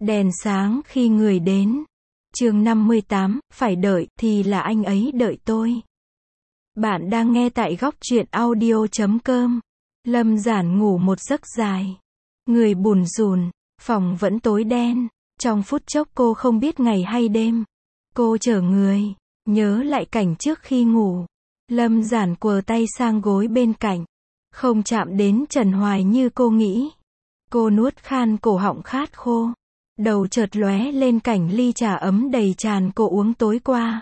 Đèn sáng khi người đến. Chương 58, phải đợi, thì là anh ấy đợi tôi. Bạn đang nghe tại góc truyện audio.com. Lâm Giản ngủ một giấc dài. Người bùn rùn, phòng vẫn tối đen. Trong phút chốc cô không biết ngày hay đêm. Cô trở người, nhớ lại cảnh trước khi ngủ. Lâm Giản quờ tay sang gối bên cạnh. Không chạm đến Trần Hoài như cô nghĩ. Cô nuốt khan cổ họng khát khô. Đầu chợt lóe lên cảnh ly trà ấm đầy tràn cô uống tối qua.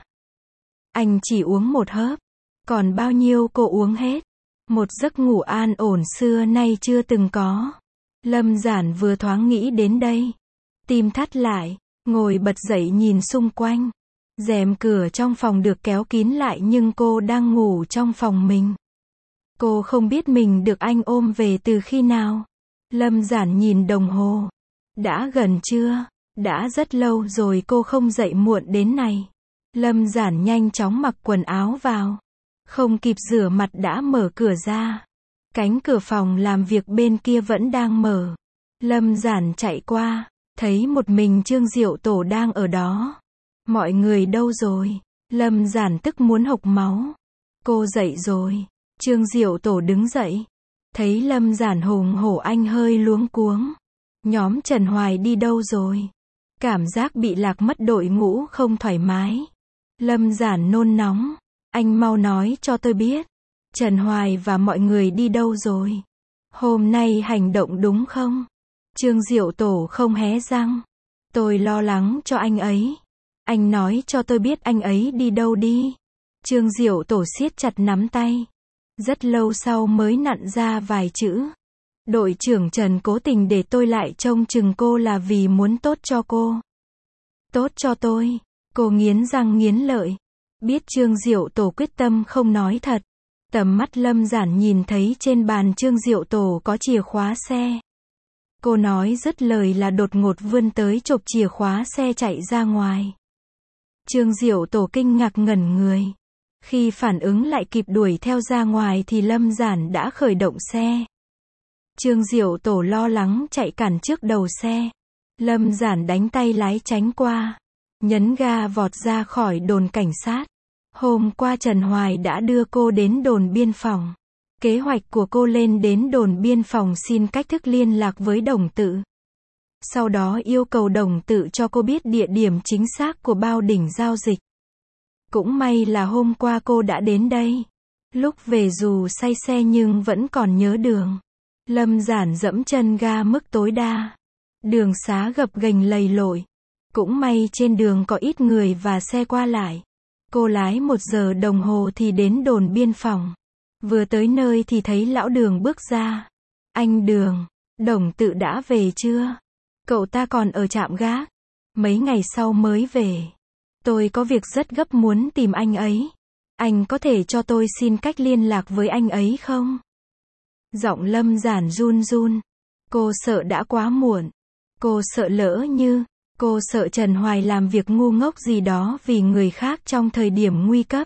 Anh chỉ uống một hớp. Còn bao nhiêu cô uống hết. Một giấc ngủ an ổn xưa nay chưa từng có. Lâm Giản vừa thoáng nghĩ đến đây. Tim thắt lại, ngồi bật dậy nhìn xung quanh. Rèm cửa trong phòng được kéo kín lại nhưng cô đang ngủ trong phòng mình. Cô không biết mình được anh ôm về từ khi nào. Lâm Giản nhìn đồng hồ. Đã gần trưa, đã rất lâu rồi cô không dậy muộn đến này. Lâm Giản nhanh chóng mặc quần áo vào. Không kịp rửa mặt đã mở cửa ra. Cánh cửa phòng làm việc bên kia vẫn đang mở. Lâm Giản chạy qua, thấy một mình Trương Diệu Tổ đang ở đó. Mọi người đâu rồi? Lâm Giản tức muốn hộc máu. Cô dậy rồi. Trương Diệu Tổ đứng dậy. Thấy Lâm Giản hùng hổ anh hơi luống cuống. Nhóm Trần Hoài đi đâu rồi? Cảm giác bị lạc mất đội ngũ không thoải mái. Lâm Giản nôn nóng. Anh mau nói cho tôi biết. Trần Hoài và mọi người đi đâu rồi? Hôm nay hành động đúng không? Trương Diệu Tổ không hé răng. Tôi lo lắng cho anh ấy. Anh nói cho tôi biết anh ấy đi đâu đi. Trương Diệu Tổ siết chặt nắm tay. Rất lâu sau mới nặn ra vài chữ. Đội trưởng Trần cố tình để tôi lại trông chừng cô là vì muốn tốt cho cô. Tốt cho tôi. Cô nghiến răng nghiến lợi. Biết Trương Diệu Tổ quyết tâm không nói thật. Tầm mắt Lâm Giản nhìn thấy trên bàn Trương Diệu Tổ có chìa khóa xe. Cô nói dứt lời là đột ngột vươn tới chộp chìa khóa xe chạy ra ngoài. Trương Diệu Tổ kinh ngạc ngẩn người. Khi phản ứng lại kịp đuổi theo ra ngoài thì Lâm Giản đã khởi động xe. Trương Diệu Tổ lo lắng chạy cản trước đầu xe. Lâm Giản đánh tay lái tránh qua. Nhấn ga vọt ra khỏi đồn cảnh sát. Hôm qua Trần Hoài đã đưa cô đến đồn biên phòng. Kế hoạch của cô lên đến đồn biên phòng xin cách thức liên lạc với Đồng Tự. Sau đó yêu cầu Đồng Tự cho cô biết địa điểm chính xác của bao đỉnh giao dịch. Cũng may là hôm qua cô đã đến đây. Lúc về dù say xe nhưng vẫn còn nhớ đường. Lâm Giản dẫm chân ga mức tối đa. Đường xá gập ghềnh lầy lội. Cũng may trên đường có ít người và xe qua lại. Cô lái 1 giờ đồng hồ thì đến đồn biên phòng. Vừa tới nơi thì thấy lão Đường bước ra. Anh Đường, Đồng Tự đã về chưa? Cậu ta còn ở trạm gác. Mấy ngày sau mới về. Tôi có việc rất gấp muốn tìm anh ấy. Anh có thể cho tôi xin cách liên lạc với anh ấy không? Giọng Lâm Giản run run. Cô sợ đã quá muộn. Cô sợ lỡ như, cô sợ Trần Hoài làm việc ngu ngốc gì đó vì người khác trong thời điểm nguy cấp.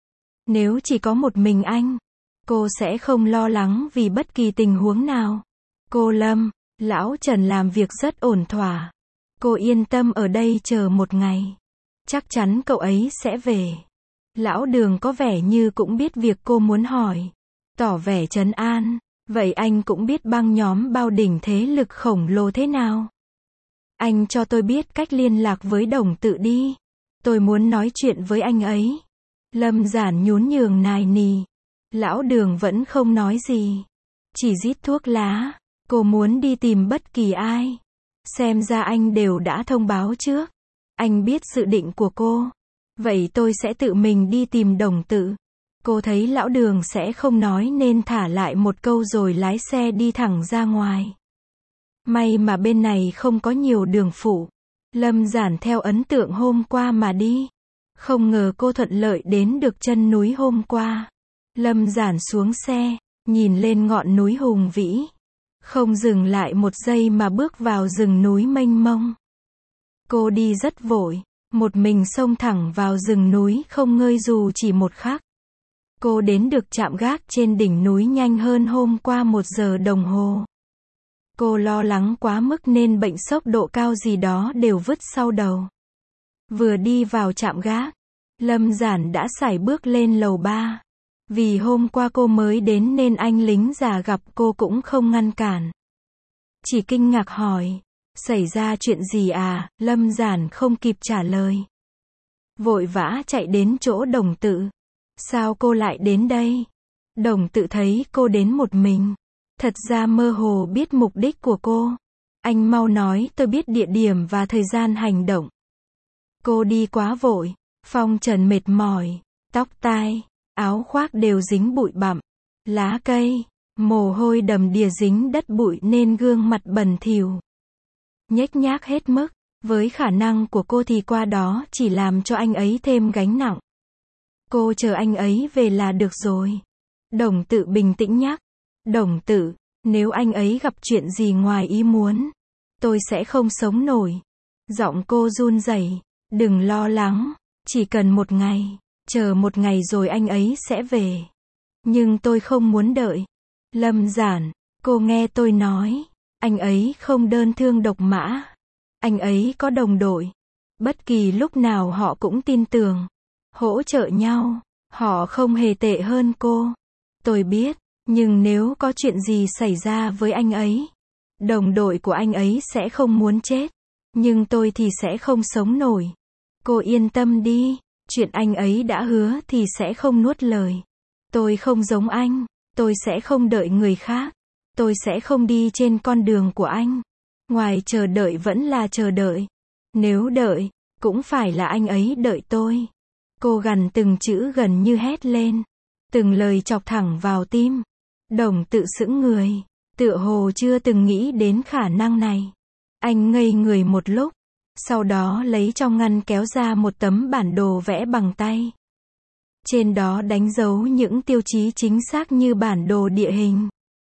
Nếu chỉ có một mình anh, cô sẽ không lo lắng vì bất kỳ tình huống nào. Cô Lâm, lão Trần làm việc rất ổn thỏa. Cô yên tâm ở đây chờ một ngày. Chắc chắn cậu ấy sẽ về. Lão Đường có vẻ như cũng biết việc cô muốn hỏi. Tỏ vẻ trấn an. Vậy anh cũng biết băng nhóm bao đỉnh thế lực khổng lồ thế nào? Anh cho tôi biết cách liên lạc với Đồng Tự đi. Tôi muốn nói chuyện với anh ấy. Lâm Giản nhún nhường nài nỉ. Lão Đường vẫn không nói gì. Chỉ rít thuốc lá. Cô muốn đi tìm bất kỳ ai. Xem ra anh đều đã thông báo trước. Anh biết dự định của cô. Vậy tôi sẽ tự mình đi tìm Đồng Tự. Cô thấy lão Đường sẽ không nói nên thả lại một câu rồi lái xe đi thẳng ra ngoài. May mà bên này không có nhiều đường phụ. Lâm Giản theo ấn tượng hôm qua mà đi. Không ngờ cô thuận lợi đến được chân núi hôm qua. Lâm Giản xuống xe, nhìn lên ngọn núi hùng vĩ. Không dừng lại một giây mà bước vào rừng núi mênh mông. Cô đi rất vội, một mình xông thẳng vào rừng núi không ngơi dù chỉ một khắc. Cô đến được trạm gác trên đỉnh núi nhanh hơn hôm qua 1 giờ đồng hồ. Cô lo lắng quá mức nên bệnh sốc độ cao gì đó đều vứt sau đầu. Vừa đi vào trạm gác, Lâm Giản đã sải bước lên lầu 3. Vì hôm qua cô mới đến nên anh lính già gặp cô cũng không ngăn cản. Chỉ kinh ngạc hỏi, xảy ra chuyện gì à? Lâm Giản không kịp trả lời. Vội vã chạy đến chỗ Đồng Tự. Sao cô lại đến đây? Đồng Tự thấy cô đến một mình. Thật ra mơ hồ biết mục đích của cô. Anh mau nói tôi biết địa điểm và thời gian hành động. Cô đi quá vội. Phong trần mệt mỏi. Tóc tai, áo khoác đều dính bụi bặm. Lá cây, mồ hôi đầm đìa dính đất bụi nên gương mặt bẩn thỉu. Nhếch nhác hết mức. Với khả năng của cô thì qua đó chỉ làm cho anh ấy thêm gánh nặng. Cô chờ anh ấy về là được rồi. Đồng Tự bình tĩnh nhắc. Đồng Tự, nếu anh ấy gặp chuyện gì ngoài ý muốn, tôi sẽ không sống nổi. Giọng cô run rẩy. Đừng lo lắng, chỉ cần một ngày, chờ một ngày rồi anh ấy sẽ về. Nhưng tôi không muốn đợi. Lâm Giản, cô nghe tôi nói, anh ấy không đơn thương độc mã. Anh ấy có đồng đội. Bất kỳ lúc nào họ cũng tin tưởng, hỗ trợ nhau. Họ không hề tệ hơn cô. Tôi biết, nhưng nếu có chuyện gì xảy ra với anh ấy, đồng đội của anh ấy sẽ không muốn chết. Nhưng tôi thì sẽ không sống nổi. Cô yên tâm đi, chuyện anh ấy đã hứa thì sẽ không nuốt lời. Tôi không giống anh, tôi sẽ không đợi người khác. Tôi sẽ không đi trên con đường của anh. Ngoài chờ đợi vẫn là chờ đợi. Nếu đợi, cũng phải là anh ấy đợi tôi. Cô gằn từng chữ gần như hét lên. Từng lời chọc thẳng vào tim. Đồng Tự sững người. Tựa hồ chưa từng nghĩ đến khả năng này. Anh ngây người một lúc. Sau đó lấy trong ngăn kéo ra một tấm bản đồ vẽ bằng tay. Trên đó đánh dấu những tiêu chí chính xác như bản đồ địa hình.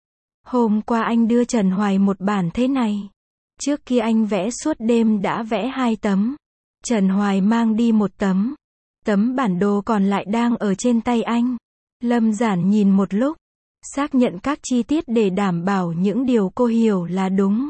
Hôm qua anh đưa Trần Hoài một bản thế này. Trước kia anh vẽ suốt đêm đã vẽ 2 tấm. Trần Hoài mang đi 1 tấm. Tấm bản đồ còn lại đang ở trên tay anh. Lâm Giản nhìn một lúc. Xác nhận các chi tiết để đảm bảo những điều cô hiểu là đúng.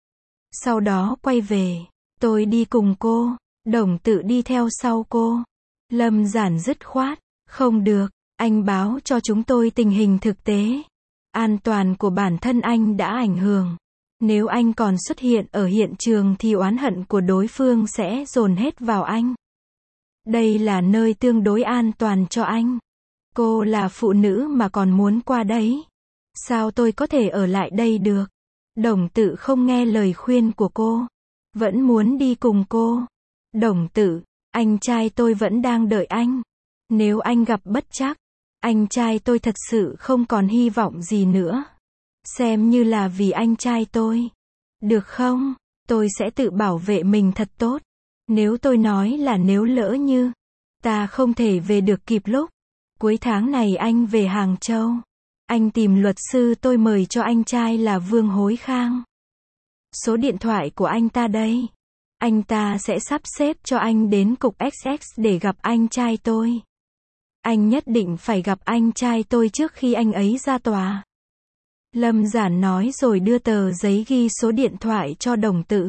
Sau đó quay về. Tôi đi cùng cô. Đồng Tự đi theo sau cô. Lâm Giản dứt khoát. Không được. Anh báo cho chúng tôi tình hình thực tế. An toàn của bản thân anh đã ảnh hưởng. Nếu anh còn xuất hiện ở hiện trường thì oán hận của đối phương sẽ dồn hết vào anh. Đây là nơi tương đối an toàn cho anh. Cô là phụ nữ mà còn muốn qua đấy. Sao tôi có thể ở lại đây được? Đồng Tự không nghe lời khuyên của cô. Vẫn muốn đi cùng cô. Đồng Tự, anh trai tôi vẫn đang đợi anh. Nếu anh gặp bất trắc, anh trai tôi thật sự không còn hy vọng gì nữa. Xem như là vì anh trai tôi. Được không? Tôi sẽ tự bảo vệ mình thật tốt. Nếu tôi nói là nếu lỡ như ta không thể về được kịp lúc cuối tháng này anh về Hàng Châu, anh tìm luật sư tôi mời cho anh trai là Vương Hối Khang. Số điện thoại của anh ta đây. Anh ta sẽ sắp xếp cho anh đến cục XX để gặp anh trai tôi. Anh nhất định phải gặp anh trai tôi trước khi anh ấy ra tòa. Lâm Giản nói rồi đưa tờ giấy ghi số điện thoại cho Đồng Tự.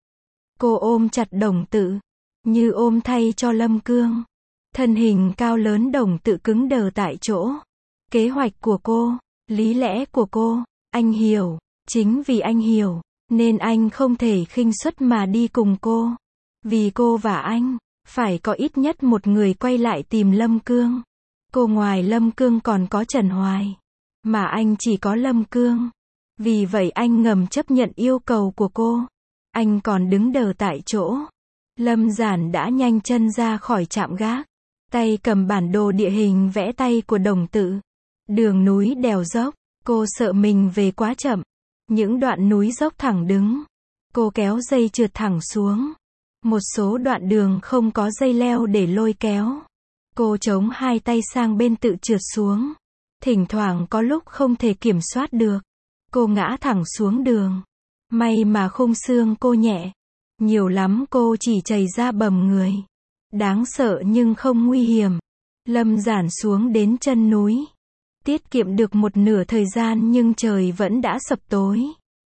Cô ôm chặt Đồng Tự, như ôm thay cho Lâm Cương. Thân hình cao lớn Đồng Tự cứng đờ tại chỗ. Kế hoạch của cô, lý lẽ của cô, anh hiểu. Chính vì anh hiểu, nên anh không thể khinh suất mà đi cùng cô. Vì cô và anh, phải có ít nhất một người quay lại tìm Lâm Cương. Cô ngoài Lâm Cương còn có Trần Hoài. Mà anh chỉ có Lâm Cương. Vì vậy anh ngầm chấp nhận yêu cầu của cô. Anh còn đứng đờ tại chỗ. Lâm Giản đã nhanh chân ra khỏi trạm gác. Tay cầm bản đồ địa hình vẽ tay của Đồng Tự. Đường núi đèo dốc. Cô sợ mình về quá chậm. Những đoạn núi dốc thẳng đứng. Cô kéo dây trượt thẳng xuống. Một số đoạn đường không có dây leo để lôi kéo. Cô chống hai tay sang bên tự trượt xuống. Thỉnh thoảng có lúc không thể kiểm soát được. Cô ngã thẳng xuống đường. May mà khung xương cô nhẹ. Nhiều lắm cô chỉ chảy ra bầm người. Đáng sợ nhưng không nguy hiểm. Lâm Giản xuống đến chân núi. Tiết kiệm được một nửa thời gian nhưng trời vẫn đã sập tối.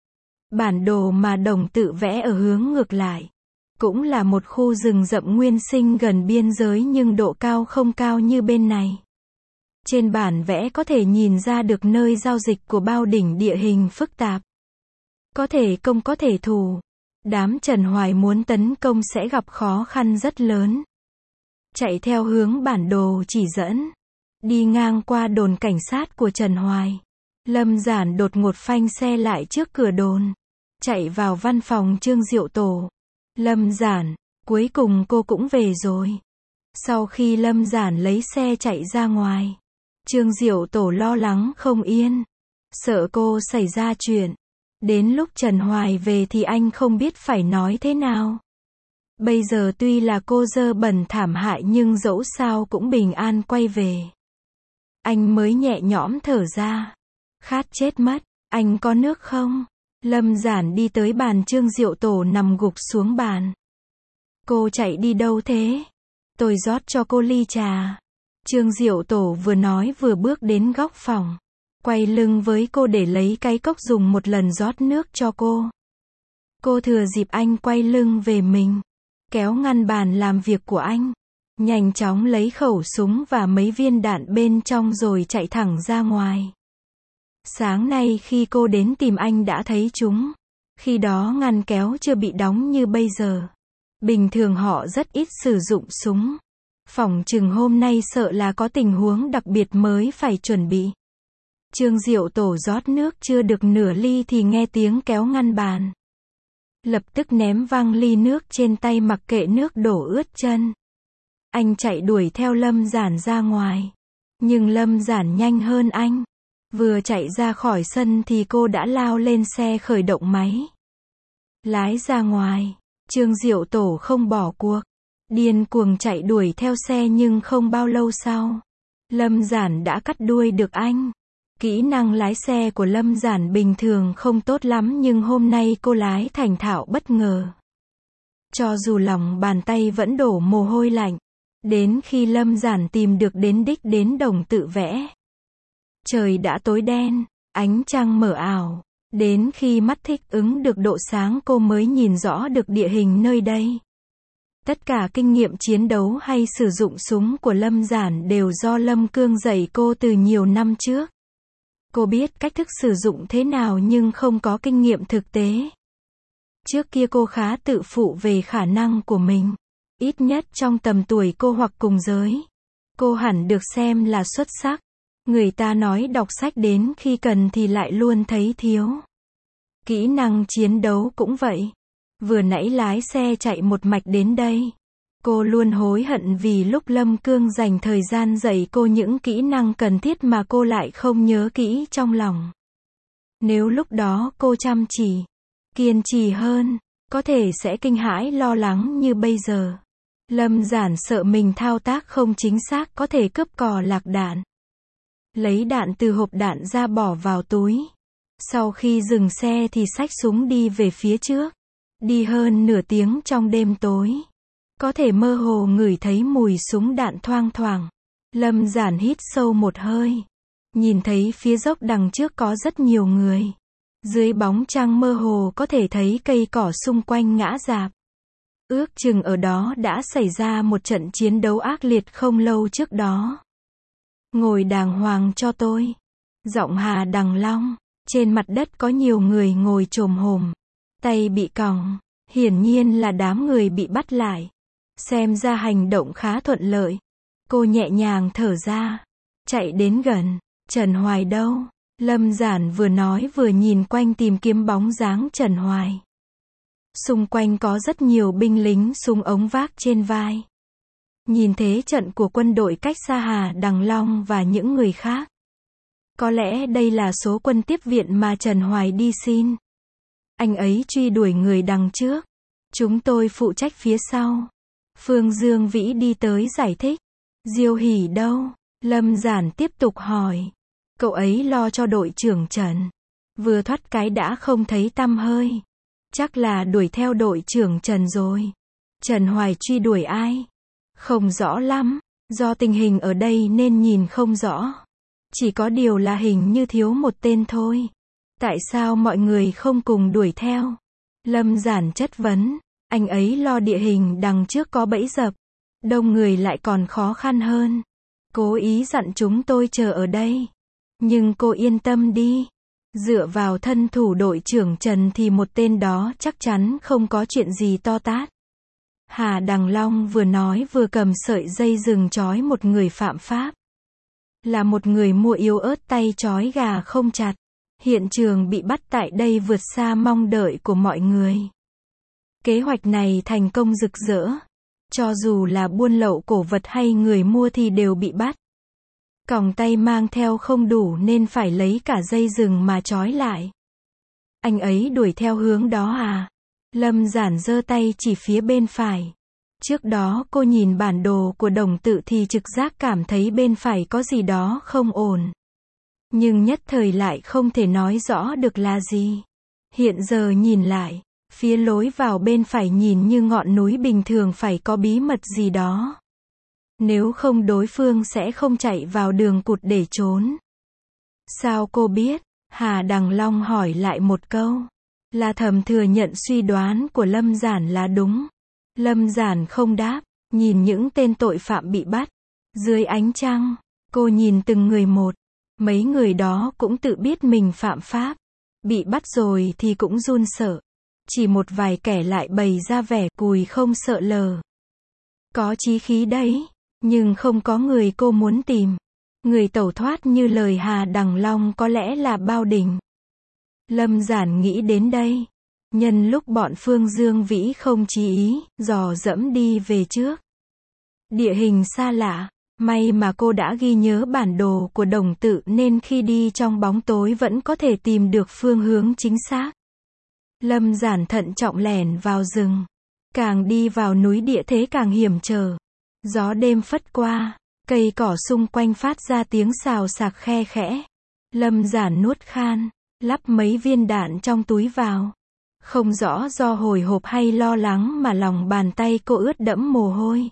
Bản đồ mà Đồng tự vẽ ở hướng ngược lại. Cũng là một khu rừng rậm nguyên sinh gần biên giới nhưng độ cao không cao như bên này. Trên bản vẽ có thể nhìn ra được nơi giao dịch của bao đỉnh địa hình phức tạp. Có thể công có thể thủ. Đám Trần Hoài muốn tấn công sẽ gặp khó khăn rất lớn. Chạy theo hướng bản đồ chỉ dẫn. Đi ngang qua đồn cảnh sát của Trần Hoài. Lâm Giản đột ngột phanh xe lại trước cửa đồn. Chạy vào văn phòng Trương Diệu Tổ. Lâm Giản, cuối cùng cô cũng về rồi. Sau khi Lâm Giản lấy xe chạy ra ngoài. Trương Diệu Tổ lo lắng không yên. Sợ cô xảy ra chuyện. Đến lúc Trần Hoài về thì anh không biết phải nói thế nào. Bây giờ tuy là cô dơ bẩn thảm hại nhưng dẫu sao cũng bình an quay về. Anh mới nhẹ nhõm thở ra. Khát chết mất, anh có nước không? Lâm Giản đi tới bàn Trương Diệu Tổ nằm gục xuống bàn. Cô chạy đi đâu thế? Tôi rót cho cô ly trà. Trương Diệu Tổ vừa nói vừa bước đến góc phòng. Quay lưng với cô để lấy cái cốc dùng một lần rót nước cho cô. Cô thừa dịp anh quay lưng về mình. Kéo ngăn bàn làm việc của anh. Nhanh chóng lấy khẩu súng và mấy viên đạn bên trong rồi chạy thẳng ra ngoài. Sáng nay khi cô đến tìm anh đã thấy chúng. Khi đó ngăn kéo chưa bị đóng như bây giờ. Bình thường họ rất ít sử dụng súng. Phỏng chừng hôm nay sợ là có tình huống đặc biệt mới phải chuẩn bị. Trương Diệu Tổ rót nước chưa được nửa ly thì nghe tiếng kéo ngăn bàn. Lập tức ném văng ly nước trên tay mặc kệ nước đổ ướt chân. Anh chạy đuổi theo Lâm Giản ra ngoài. Nhưng Lâm Giản nhanh hơn anh. Vừa chạy ra khỏi sân thì cô đã lao lên xe khởi động máy. Lái ra ngoài. Trương Diệu Tổ không bỏ cuộc. Điên cuồng chạy đuổi theo xe nhưng không bao lâu sau. Lâm Giản đã cắt đuôi được anh. Kỹ năng lái xe của Lâm Giản bình thường không tốt lắm nhưng hôm nay cô lái thành thạo bất ngờ. Cho dù lòng bàn tay vẫn đổ mồ hôi lạnh. Đến khi Lâm Giản tìm được đến đích đến Đồng tự vẽ. Trời đã tối đen, ánh trăng mờ ảo. Đến khi mắt thích ứng được độ sáng cô mới nhìn rõ được địa hình nơi đây. Tất cả kinh nghiệm chiến đấu hay sử dụng súng của Lâm Giản đều do Lâm Cương dạy cô từ nhiều năm trước. Cô biết cách thức sử dụng thế nào nhưng không có kinh nghiệm thực tế. Trước kia cô khá tự phụ về khả năng của mình. Ít nhất trong tầm tuổi cô hoặc cùng giới. Cô hẳn được xem là xuất sắc. Người ta nói đọc sách đến khi cần thì lại luôn thấy thiếu. Kỹ năng chiến đấu cũng vậy. Vừa nãy lái xe chạy một mạch đến đây. Cô luôn hối hận vì lúc Lâm Cương dành thời gian dạy cô những kỹ năng cần thiết mà cô lại không nhớ kỹ trong lòng. Nếu lúc đó cô chăm chỉ, kiên trì hơn, có thể sẽ kinh hãi lo lắng như bây giờ. Lâm Giản sợ mình thao tác không chính xác có thể cướp cò lạc đạn. Lấy đạn từ hộp đạn ra bỏ vào túi. Sau khi dừng xe thì xách súng đi về phía trước. Đi hơn nửa tiếng trong đêm tối. Có thể mơ hồ ngửi thấy mùi súng đạn thoang thoảng. Lâm Giản hít sâu một hơi. Nhìn thấy phía dốc đằng trước có rất nhiều người. Dưới bóng trăng mơ hồ có thể thấy cây cỏ xung quanh ngã rạp. Ước chừng ở đó đã xảy ra một trận chiến đấu ác liệt không lâu trước đó. Ngồi đàng hoàng cho tôi. Giọng Hà Đằng Long. Trên mặt đất có nhiều người ngồi chồm hổm. Tay bị còng. Hiển nhiên là đám người bị bắt lại. Xem ra hành động khá thuận lợi. Cô nhẹ nhàng thở ra. Chạy đến gần. Trần Hoài đâu? Lâm Giản vừa nói vừa nhìn quanh tìm kiếm bóng dáng Trần Hoài. Xung quanh có rất nhiều binh lính súng ống vác trên vai. Nhìn thế trận của quân đội cách xa Hà Đằng Long và những người khác. Có lẽ đây là số quân tiếp viện mà Trần Hoài đi xin. Anh ấy truy đuổi người đằng trước. Chúng tôi phụ trách phía sau. Phương Dương Vĩ đi tới giải thích. Diêu Hỷ đâu? Lâm Giản tiếp tục hỏi. Cậu ấy lo cho đội trưởng Trần. Vừa thoát cái đã không thấy tăm hơi. Chắc là đuổi theo đội trưởng Trần rồi. Trần Hoài truy đuổi ai? Không rõ lắm. Do tình hình ở đây nên nhìn không rõ. Chỉ có điều là hình như thiếu một tên thôi. Tại sao mọi người không cùng đuổi theo? Lâm Giản chất vấn. Anh ấy lo địa hình đằng trước có bẫy dập. Đông người lại còn khó khăn hơn. Cố ý dặn chúng tôi chờ ở đây. Nhưng cô yên tâm đi. Dựa vào thân thủ đội trưởng Trần thì một tên đó chắc chắn không có chuyện gì to tát. Hà Đằng Long vừa nói vừa cầm sợi dây rừng trói một người phạm pháp. Là một người mua yếu ớt tay trói gà không chặt. Hiện trường bị bắt tại đây vượt xa mong đợi của mọi người. Kế hoạch này thành công rực rỡ. Cho dù là buôn lậu cổ vật hay người mua thì đều bị bắt. Còng tay mang theo không đủ nên phải lấy cả dây rừng mà trói lại. Anh ấy đuổi theo hướng đó à? Lâm Giản giơ tay chỉ phía bên phải. Trước đó cô nhìn bản đồ của Đồng Tự thì trực giác cảm thấy bên phải có gì đó không ổn. Nhưng nhất thời lại không thể nói rõ được là gì. Hiện giờ nhìn lại, phía lối vào bên phải nhìn như ngọn núi bình thường phải có bí mật gì đó. Nếu không đối phương sẽ không chạy vào đường cụt để trốn. Sao cô biết? Hà Đằng Long hỏi lại một câu. La Thầm thừa nhận suy đoán của Lâm Giản là đúng. Lâm Giản không đáp, nhìn những tên tội phạm bị bắt. Dưới ánh trăng, cô nhìn từng người một. Mấy người đó cũng tự biết mình phạm pháp. Bị bắt rồi thì cũng run sợ. Chỉ một vài kẻ lại bày ra vẻ cùi không sợ lờ. Có chí khí đấy, nhưng không có người cô muốn tìm. Người tẩu thoát như lời Hà Đằng Long có lẽ là Bao Đình. Lâm Giản nghĩ đến đây. Nhân lúc bọn Phương Dương Vĩ không chí ý, dò dẫm đi về trước. Địa hình xa lạ. May mà cô đã ghi nhớ bản đồ của Đồng Tự nên khi đi trong bóng tối vẫn có thể tìm được phương hướng chính xác. Lâm Giản thận trọng lẻn vào rừng. Càng đi vào núi địa thế càng hiểm trở. Gió đêm phất qua, cây cỏ xung quanh phát ra tiếng xào xạc khe khẽ. Lâm Giản nuốt khan, lắp mấy viên đạn trong túi vào. Không rõ do hồi hộp hay lo lắng mà lòng bàn tay cô ướt đẫm mồ hôi.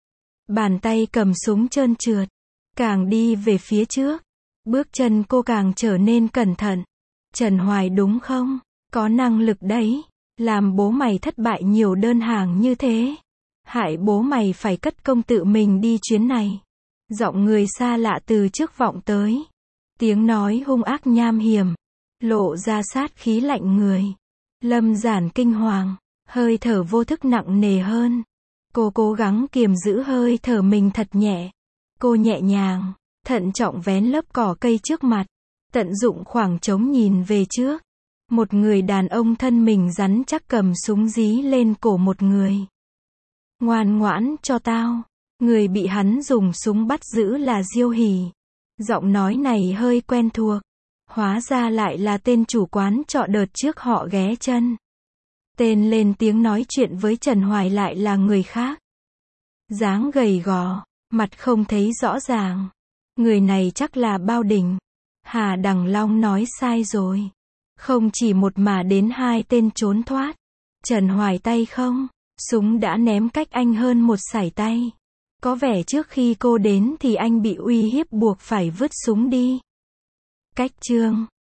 Bàn tay cầm súng trơn trượt. Càng đi về phía trước, bước chân cô càng trở nên cẩn thận. Trần Hoài đúng không? Có năng lực đấy. Làm bố mày thất bại nhiều đơn hàng như thế. Hại bố mày phải cất công tự mình đi chuyến này. Giọng người xa lạ từ trước vọng tới. Tiếng nói hung ác nham hiểm. Lộ ra sát khí lạnh người. Lâm Giản kinh hoàng. Hơi thở vô thức nặng nề hơn. Cô cố gắng kiềm giữ hơi thở mình thật nhẹ. Cô nhẹ nhàng, thận trọng vén lớp cỏ cây trước mặt. Tận dụng khoảng trống nhìn về trước. Một người đàn ông thân mình rắn chắc cầm súng dí lên cổ một người. Ngoan ngoãn cho tao. Người bị hắn dùng súng bắt giữ là Diêu Hỷ. Giọng nói này hơi quen thuộc. Hóa ra lại là tên chủ quán trọ đợt trước họ ghé chân. Tên lên tiếng nói chuyện với Trần Hoài lại là người khác. Dáng gầy gò, mặt không thấy rõ ràng. Người này chắc là Bao Đình. Hà Đằng Long nói sai rồi. Không chỉ một mà đến hai tên trốn thoát. Trần Hoài tay không, súng đã ném cách anh hơn một sải tay. Có vẻ trước khi cô đến thì anh bị uy hiếp buộc phải vứt súng đi. Cách chương